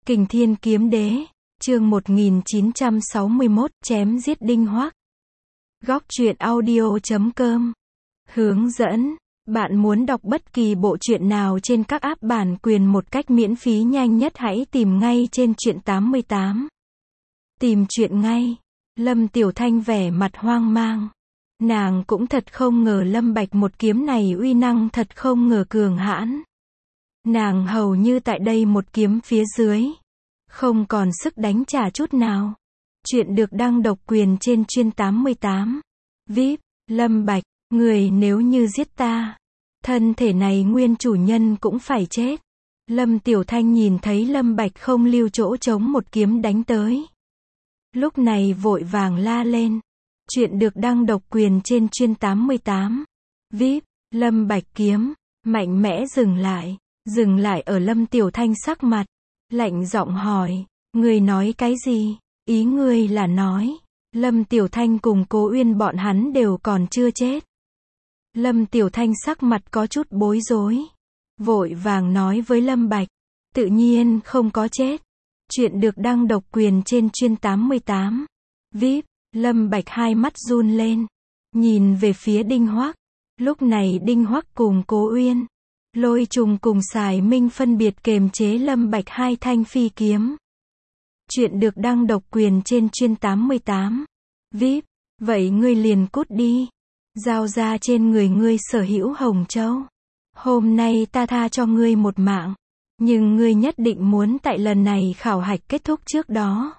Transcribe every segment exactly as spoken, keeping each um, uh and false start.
Kình Thiên Kiếm Đế, chương một nghìn chín trăm sáu mươi mốt, chém giết Đinh Hoắc. Góc truyện audio chấm com. Hướng dẫn, bạn muốn đọc bất kỳ bộ truyện nào trên các app bản quyền một cách miễn phí nhanh nhất hãy tìm ngay trên truyện tám mươi tám. Tìm truyện ngay. Lâm Tiểu Thanh vẻ mặt hoang mang. Nàng cũng thật không ngờ Lâm Bạch một kiếm này uy năng thật không ngờ cường hãn. Nàng hầu như tại đây một kiếm phía dưới, không còn sức đánh trả chút nào. Chuyện được đăng độc quyền trên chuyên tám mươi tám. vê i pê, Lâm Bạch, người nếu như giết ta, thân thể này nguyên chủ nhân cũng phải chết. Lâm Tiểu Thanh nhìn thấy Lâm Bạch không lưu chỗ trống một kiếm đánh tới. Lúc này vội vàng la lên. Chuyện được đăng độc quyền trên chuyên tám mươi tám. vê i pê, Lâm Bạch kiếm, mạnh mẽ dừng lại. Dừng lại ở Lâm Tiểu Thanh sắc mặt, lạnh giọng hỏi, ngươi nói cái gì? Ý ngươi là nói, Lâm Tiểu Thanh cùng Cố Uyên bọn hắn đều còn chưa chết. Lâm Tiểu Thanh sắc mặt có chút bối rối, vội vàng nói với Lâm Bạch, tự nhiên không có chết. Chuyện được đăng độc quyền trên chuyên tám mươi tám. vê i pê, Lâm Bạch hai mắt run lên, nhìn về phía Đinh Hoắc. Lúc này Đinh Hoắc cùng Cố Uyên, Lôi Trùng cùng Sài Minh phân biệt kềm chế Lâm Bạch hai thanh phi kiếm. Chuyện được đăng độc quyền trên chuyên tám mươi tám. vê i pê, vậy ngươi liền cút đi. Giao ra trên người ngươi sở hữu Hồng Châu. Hôm nay ta tha cho ngươi một mạng. Nhưng ngươi nhất định muốn tại lần này khảo hạch kết thúc trước đó,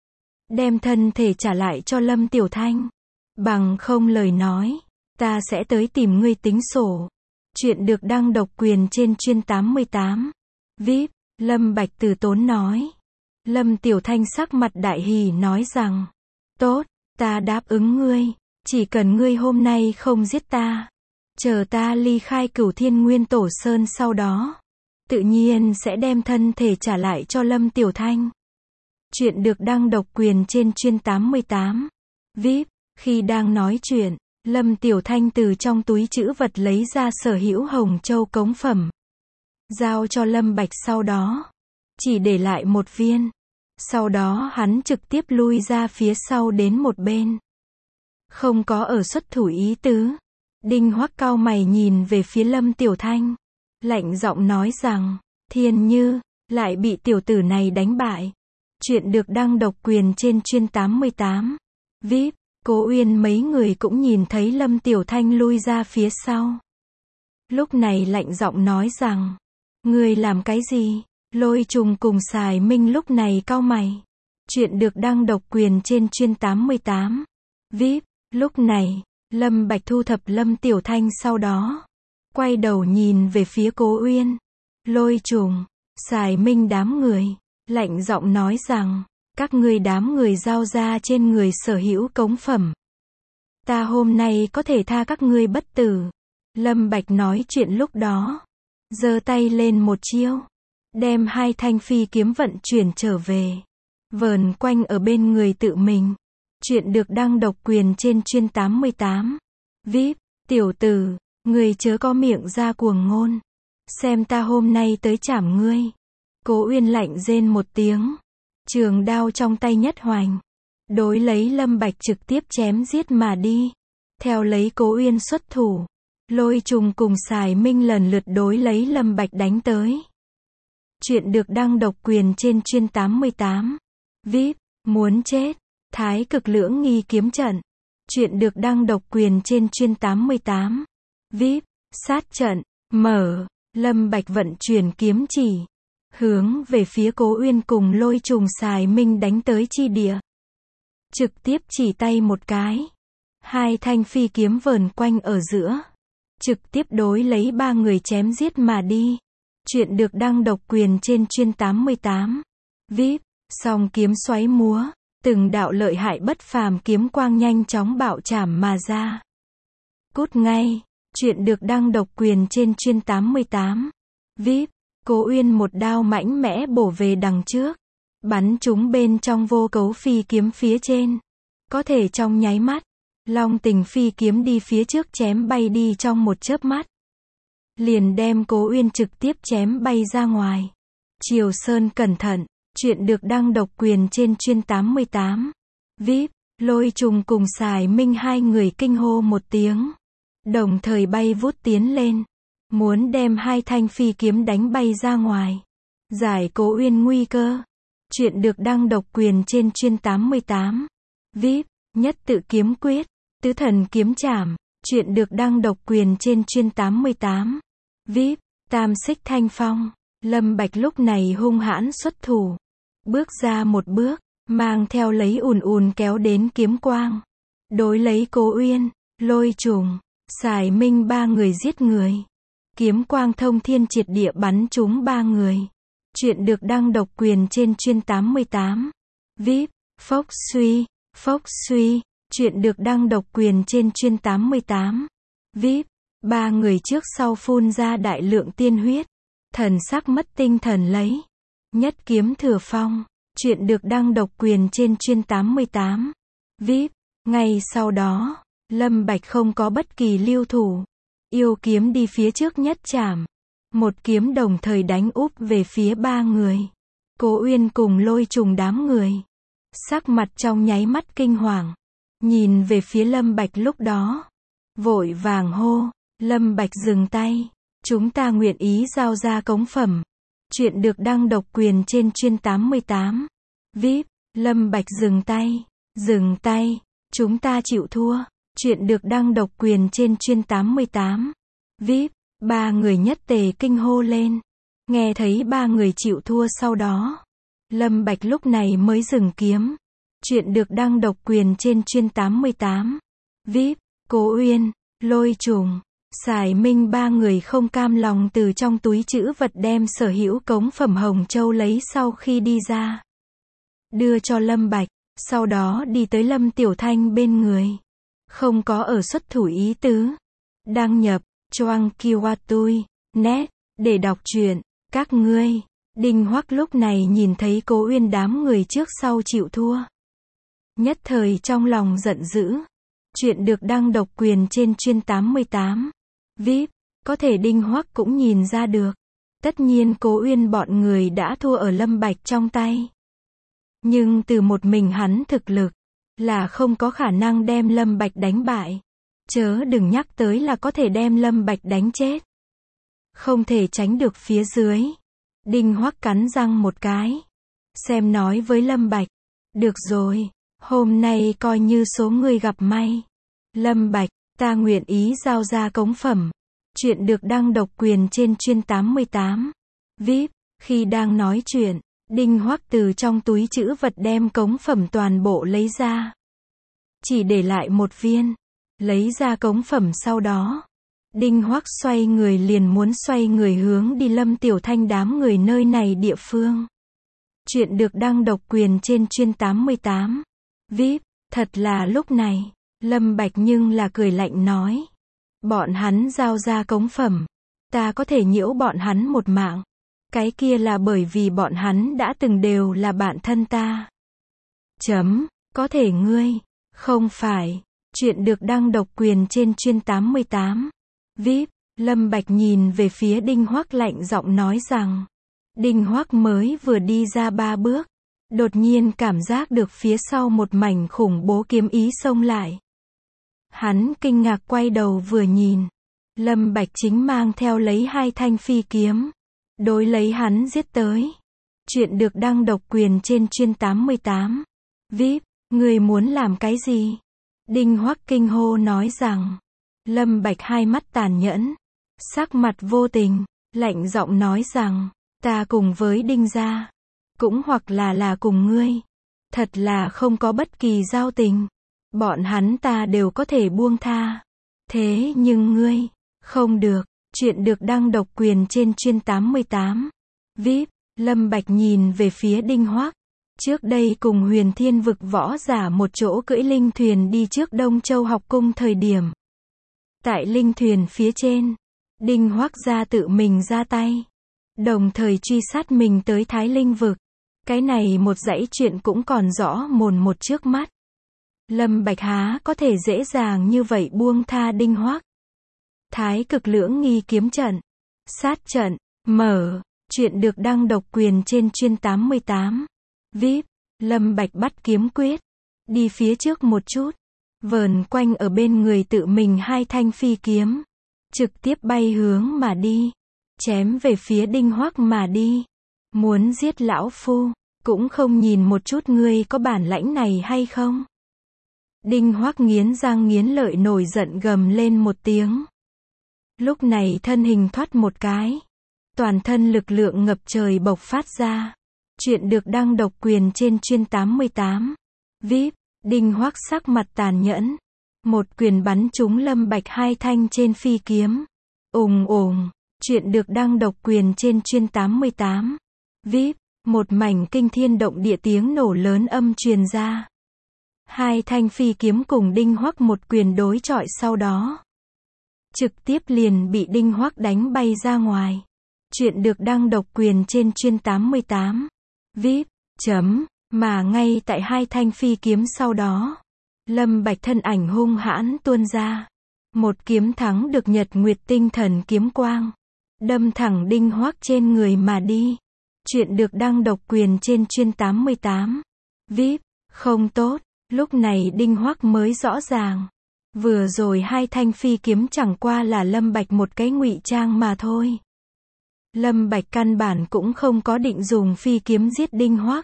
đem thân thể trả lại cho Lâm Tiểu Thanh. Bằng không lời nói, ta sẽ tới tìm ngươi tính sổ. Chuyện được đăng độc quyền trên chuyên tám mươi tám. vê i pê, Lâm Bạch từ tốn nói. Lâm Tiểu Thanh sắc mặt đại hỉ nói rằng, tốt, ta đáp ứng ngươi, chỉ cần ngươi hôm nay không giết ta, chờ ta ly khai Cửu Thiên Nguyên Tổ Sơn sau đó, tự nhiên sẽ đem thân thể trả lại cho Lâm Tiểu Thanh. Chuyện được đăng độc quyền trên chuyên tám mươi tám. vê i pê, khi đang nói chuyện, Lâm Tiểu Thanh từ trong túi trữ vật lấy ra sở hữu Hồng Châu cống phẩm, giao cho Lâm Bạch sau đó, chỉ để lại một viên. Sau đó hắn trực tiếp lui ra phía sau đến một bên. Không có ở xuất thủ ý tứ. Đinh Hoắc cau mày nhìn về phía Lâm Tiểu Thanh, lạnh giọng nói rằng, Thiên Như, lại bị tiểu tử này đánh bại. Chuyện được đăng độc quyền trên chuyên tám mươi tám. vê i pê, Cố Uyên mấy người cũng nhìn thấy Lâm Tiểu Thanh lui ra phía sau. Lúc này lạnh giọng nói rằng, ngươi làm cái gì? Lôi Trùng cùng Sài Minh lúc này cau mày. Chuyện được đăng độc quyền trên chuyên tám mươi tám. vê i pê, lúc này, Lâm Bạch thu thập Lâm Tiểu Thanh sau đó, quay đầu nhìn về phía Cố Uyên, Lôi Trùng, Sài Minh đám người, lạnh giọng nói rằng, các ngươi đám người giao ra trên người sở hữu cống phẩm. Ta hôm nay có thể tha các ngươi bất tử. Lâm Bạch nói chuyện lúc đó, giơ tay lên một chiêu, đem hai thanh phi kiếm vận chuyển trở về, vờn quanh ở bên người tự mình. Chuyện được đăng độc quyền trên chuyên tám mươi tám. vê i pê, tiểu tử, ngươi chớ có miệng ra cuồng ngôn. Xem ta hôm nay tới chảm ngươi. Cố Uyên lạnh rên một tiếng, trường đao trong tay nhất hoành, đối lấy Lâm Bạch trực tiếp chém giết mà đi. Theo lấy Cố Uyên xuất thủ, Lôi Trùng cùng Sài Minh lần lượt đối lấy Lâm Bạch đánh tới. Chuyện được đăng độc quyền trên chuyên tám mươi tám. vê i pê, muốn chết. Thái Cực Lưỡng Nghi kiếm trận. Chuyện được đăng độc quyền trên chuyên tám mươi tám. vê i pê, sát trận, mở. Lâm Bạch vận chuyển kiếm chỉ, hướng về phía Cố Uyên cùng Lôi Trùng Sài Minh đánh tới chi địa. Trực tiếp chỉ tay một cái, hai thanh phi kiếm vờn quanh ở giữa, trực tiếp đối lấy ba người chém giết mà đi. Chuyện được đăng độc quyền trên chuyên tám mươi tám. vê i pê, song kiếm xoáy múa, từng đạo lợi hại bất phàm kiếm quang nhanh chóng bạo chảm mà ra. Cút ngay. Chuyện được đăng độc quyền trên chuyên tám mươi tám. vê i pê, Cố Uyên một đao mãnh mẽ bổ về đằng trước, bắn trúng bên trong vô cấu phi kiếm phía trên. Có thể trong nháy mắt, Long Tình phi kiếm đi phía trước chém bay đi trong một chớp mắt, liền đem Cố Uyên trực tiếp chém bay ra ngoài. Triều Sơn cẩn thận. Chuyện được đăng độc quyền trên chuyên tám mươi tám. vê i pê, Lôi Trùng cùng Sài Minh hai người kinh hô một tiếng. Đồng thời bay vút tiến lên. Muốn đem hai thanh phi kiếm đánh bay ra ngoài. Giải Cố Uyên nguy cơ. Chuyện được đăng độc quyền trên chuyên tám mươi tám. vê i pê, Nhất Tự Kiếm Quyết, Tứ Thần Kiếm Trảm. Chuyện được đăng độc quyền trên chuyên tám mươi tám. vê i pê, Tam Xích Thanh Phong. Lâm Bạch lúc này hung hãn xuất thủ. Bước ra một bước, mang theo lấy ùn ùn kéo đến kiếm quang. Đối lấy Cố Uyên, Lôi Trùng, Sài Minh ba người giết người. Kiếm quang thông thiên triệt địa bắn trúng ba người. Chuyện được đăng độc quyền trên chuyên tám mươi tám. vê i pê, Phốc Suy, Phốc Suy. Chuyện được đăng độc quyền trên chuyên tám mươi tám. vê i pê, Ba người trước sau phun ra đại lượng tiên huyết. Thần sắc mất tinh thần lấy. Nhất kiếm thừa phong. Chuyện được đăng độc quyền trên chuyên tám mươi tám. vê i pê, Ngay sau đó, Lâm Bạch không có bất kỳ lưu thủ. Yêu kiếm đi phía trước nhất chảm. Một kiếm đồng thời đánh úp về phía ba người. Cố Uyên cùng Lôi Trùng đám người. Sắc mặt trong nháy mắt kinh hoàng. Nhìn về phía Lâm Bạch lúc đó. Vội vàng hô, Lâm Bạch dừng tay. Chúng ta nguyện ý giao ra cống phẩm. Chuyện được đăng độc quyền trên chuyên tám mươi tám. vê i pê, Lâm Bạch dừng tay. Dừng tay. Chúng ta chịu thua. Chuyện được đăng độc quyền trên chuyên tám mươi tám. vê i pê, Ba người nhất tề kinh hô lên. Nghe thấy ba người chịu thua sau đó. Lâm Bạch lúc này mới dừng kiếm. Chuyện được đăng độc quyền trên chuyên tám mươi tám. vê i pê, Cố Uyên, Lôi Trùng, Sài Minh ba người không cam lòng từ trong túi trữ vật đem sở hữu cống phẩm Hồng Châu lấy sau khi đi ra. Đưa cho Lâm Bạch, sau đó đi tới Lâm Tiểu Thanh bên người. Không có ở xuất thủ ý tứ. Đăng nhập, choang kiwatui, net, để đọc truyện, các ngươi. Đinh Hoắc lúc này nhìn thấy Cố Uyên đám người trước sau chịu thua. Nhất thời trong lòng giận dữ. Chuyện được đăng độc quyền trên chuyên tám mươi tám. vê i pê, có thể Đinh Hoắc cũng nhìn ra được. Tất nhiên Cố Uyên bọn người đã thua ở Lâm Bạch trong tay. Nhưng từ một mình hắn thực lực, là không có khả năng đem Lâm Bạch đánh bại. Chớ đừng nhắc tới là có thể đem Lâm Bạch đánh chết. Không thể tránh được phía dưới. Đinh Hoắc cắn răng một cái. Xem nói với Lâm Bạch. Được rồi, hôm nay coi như số người gặp may. Lâm Bạch, ta nguyện ý giao ra cống phẩm. Chuyện được đăng độc quyền trên chuyên tám mươi tám. vê i pê, khi đang nói chuyện, Đinh Hoắc từ trong túi trữ vật đem cống phẩm toàn bộ lấy ra. Chỉ để lại một viên. Lấy ra cống phẩm sau đó. Đinh Hoắc xoay người liền muốn xoay người hướng đi Lâm Tiểu Thanh đám người nơi này địa phương. Chuyện được đăng độc quyền trên chuyên tám mươi tám. vê i pê, thật là lúc này, Lâm Bạch nhưng là cười lạnh nói. Bọn hắn giao ra cống phẩm. Ta có thể nhiễu bọn hắn một mạng. Cái kia là bởi vì bọn hắn đã từng đều là bạn thân ta. Chấm, có thể ngươi. Không phải. Chuyện được đăng độc quyền trên chuyên tám mươi tám. vê i pê, Lâm Bạch nhìn về phía Đinh Hoắc lạnh giọng nói rằng. Đinh Hoắc mới vừa đi ra ba bước. Đột nhiên cảm giác được phía sau một mảnh khủng bố kiếm ý xông lại. Hắn kinh ngạc quay đầu vừa nhìn. Lâm Bạch chính mang theo lấy hai thanh phi kiếm. Đối lấy hắn giết tới. Chuyện được đăng độc quyền trên chuyên tám mươi tám. vê i pê, người muốn làm cái gì? Đinh Hoắc kinh hô nói rằng. Lâm Bạch hai mắt tàn nhẫn. Sắc mặt vô tình, lạnh giọng nói rằng. Ta cùng với Đinh gia. Cũng hoặc là là cùng ngươi. Thật là không có bất kỳ giao tình. Bọn hắn ta đều có thể buông tha. Thế nhưng ngươi, không được. Chuyện được đăng độc quyền trên chuyên tám mươi tám. vê i pê, Lâm Bạch nhìn về phía Đinh Hoắc. Trước đây cùng Huyền Thiên vực võ giả một chỗ cưỡi linh thuyền đi trước Đông Châu học cung thời điểm. Tại linh thuyền phía trên, Đinh Hoắc ra tự mình ra tay. Đồng thời truy sát mình tới Thái Linh vực. Cái này một dãy chuyện cũng còn rõ mồn một trước mắt. Lâm Bạch há có thể dễ dàng như vậy buông tha Đinh Hoắc. Thái Cực Lưỡng Nghi kiếm trận. Sát trận, mở. Chuyện được đăng độc quyền trên chuyên tám mươi tám. vê i pê, Lâm Bạch bắt kiếm quyết. Đi phía trước một chút. Vờn quanh ở bên người tự mình hai thanh phi kiếm. Trực tiếp bay hướng mà đi. Chém về phía Đinh Hoắc mà đi. Muốn giết lão phu. Cũng không nhìn một chút ngươi có bản lãnh này hay không. Đinh Hoắc nghiến răng nghiến lợi nổi giận gầm lên một tiếng. Lúc này thân hình thoát một cái. Toàn thân lực lượng ngập trời bộc phát ra. Chuyện được đăng độc quyền trên chuyên tám mươi tám. vê i pê, Đinh Hoắc sắc mặt tàn nhẫn. Một quyền bắn trúng Lâm Bạch hai thanh trên phi kiếm. Ùng ùng, chuyện được đăng độc quyền trên chuyên tám mươi tám. vê i pê, một mảnh kinh thiên động địa tiếng nổ lớn âm truyền ra. Hai thanh phi kiếm cùng Đinh Hoắc một quyền đối chọi sau đó. Trực tiếp liền bị Đinh Hoắc đánh bay ra ngoài. Chuyện được đăng độc quyền trên chuyên tám mươi tám. vê i pê, chấm, mà ngay tại hai thanh phi kiếm sau đó. Lâm Bạch thân ảnh hung hãn tuôn ra. Một kiếm thắng được Nhật Nguyệt tinh thần kiếm quang. Đâm thẳng Đinh Hoắc trên người mà đi. Chuyện được đăng độc quyền trên chuyên tám mươi tám. vê i pê, không tốt, lúc này Đinh Hoắc mới rõ ràng. Vừa rồi hai thanh phi kiếm chẳng qua là Lâm Bạch một cái ngụy trang mà thôi. Lâm Bạch căn bản cũng không có định dùng phi kiếm giết Đinh Hoắc.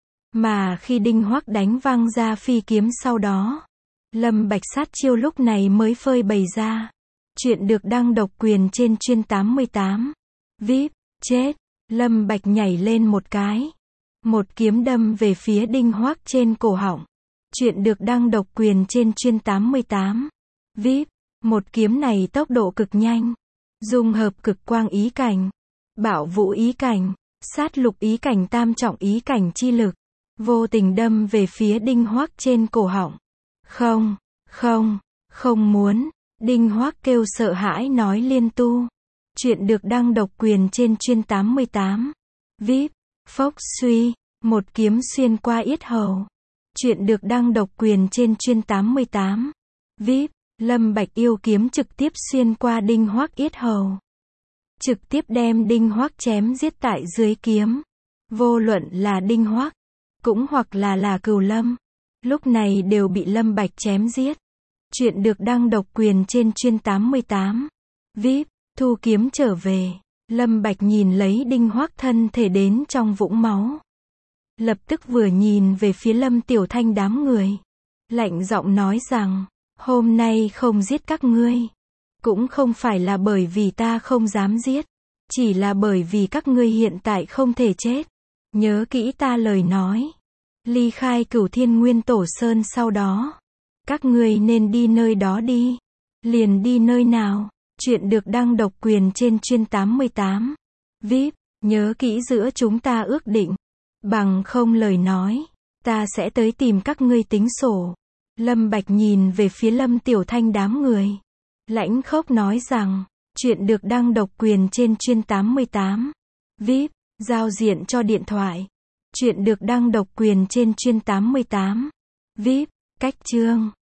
Mà khi Đinh Hoắc đánh văng ra phi kiếm sau đó, Lâm Bạch sát chiêu lúc này mới phơi bày ra. Chuyện được đăng độc quyền trên chuyên tám mươi tám. vê i pê, chết, Lâm Bạch nhảy lên một cái. Một kiếm đâm về phía Đinh Hoắc trên cổ họng. Chuyện được đăng độc quyền trên chuyên tám mươi tám. vê i pê, một kiếm này tốc độ cực nhanh. Dung hợp cực quang ý cảnh, bảo vũ ý cảnh, sát lục ý cảnh tam trọng ý cảnh chi lực. Vô tình đâm về phía Đinh Hoắc trên cổ họng. Không, không, không muốn. Đinh Hoắc kêu sợ hãi nói liên tu. Chuyện được đăng độc quyền trên chuyên tám mươi tám. vê i pê, phốc suy, một kiếm xuyên qua yết hầu. Chuyện được đăng độc quyền trên chuyên tám mươi tám. vê i pê, Lâm Bạch yêu kiếm trực tiếp xuyên qua Đinh Hoắc yết hầu. Trực tiếp đem Đinh Hoắc chém giết tại dưới kiếm. Vô luận là Đinh Hoắc, cũng hoặc là là Cửu Lâm, lúc này đều bị Lâm Bạch chém giết. Chuyện được đăng độc quyền trên chuyên tám mươi tám. vê i pê, thu kiếm trở về. Lâm Bạch nhìn lấy Đinh Hoắc thân thể đến trong vũng máu. Lập tức vừa nhìn về phía Lâm Tiểu Thanh đám người. Lạnh giọng nói rằng, hôm nay không giết các ngươi. Cũng không phải là bởi vì ta không dám giết. Chỉ là bởi vì các ngươi hiện tại không thể chết. Nhớ kỹ ta lời nói. Ly khai Cửu Thiên Nguyên Tổ Sơn sau đó. Các ngươi nên đi nơi đó đi. Liền đi nơi nào? Chuyện được đăng độc quyền trên chuyên tám mươi tám. vê i pê, nhớ kỹ giữa chúng ta ước định. Bằng không lời nói, ta sẽ tới tìm các ngươi tính sổ. Lâm Bạch nhìn về phía Lâm Tiểu Thanh đám người. Lãnh khốc nói rằng, chuyện được đăng độc quyền trên chuyên tám mươi tám. vê i pê, giao diện cho điện thoại. Chuyện được đăng độc quyền trên chuyên tám mươi tám. vê i pê, cách chương.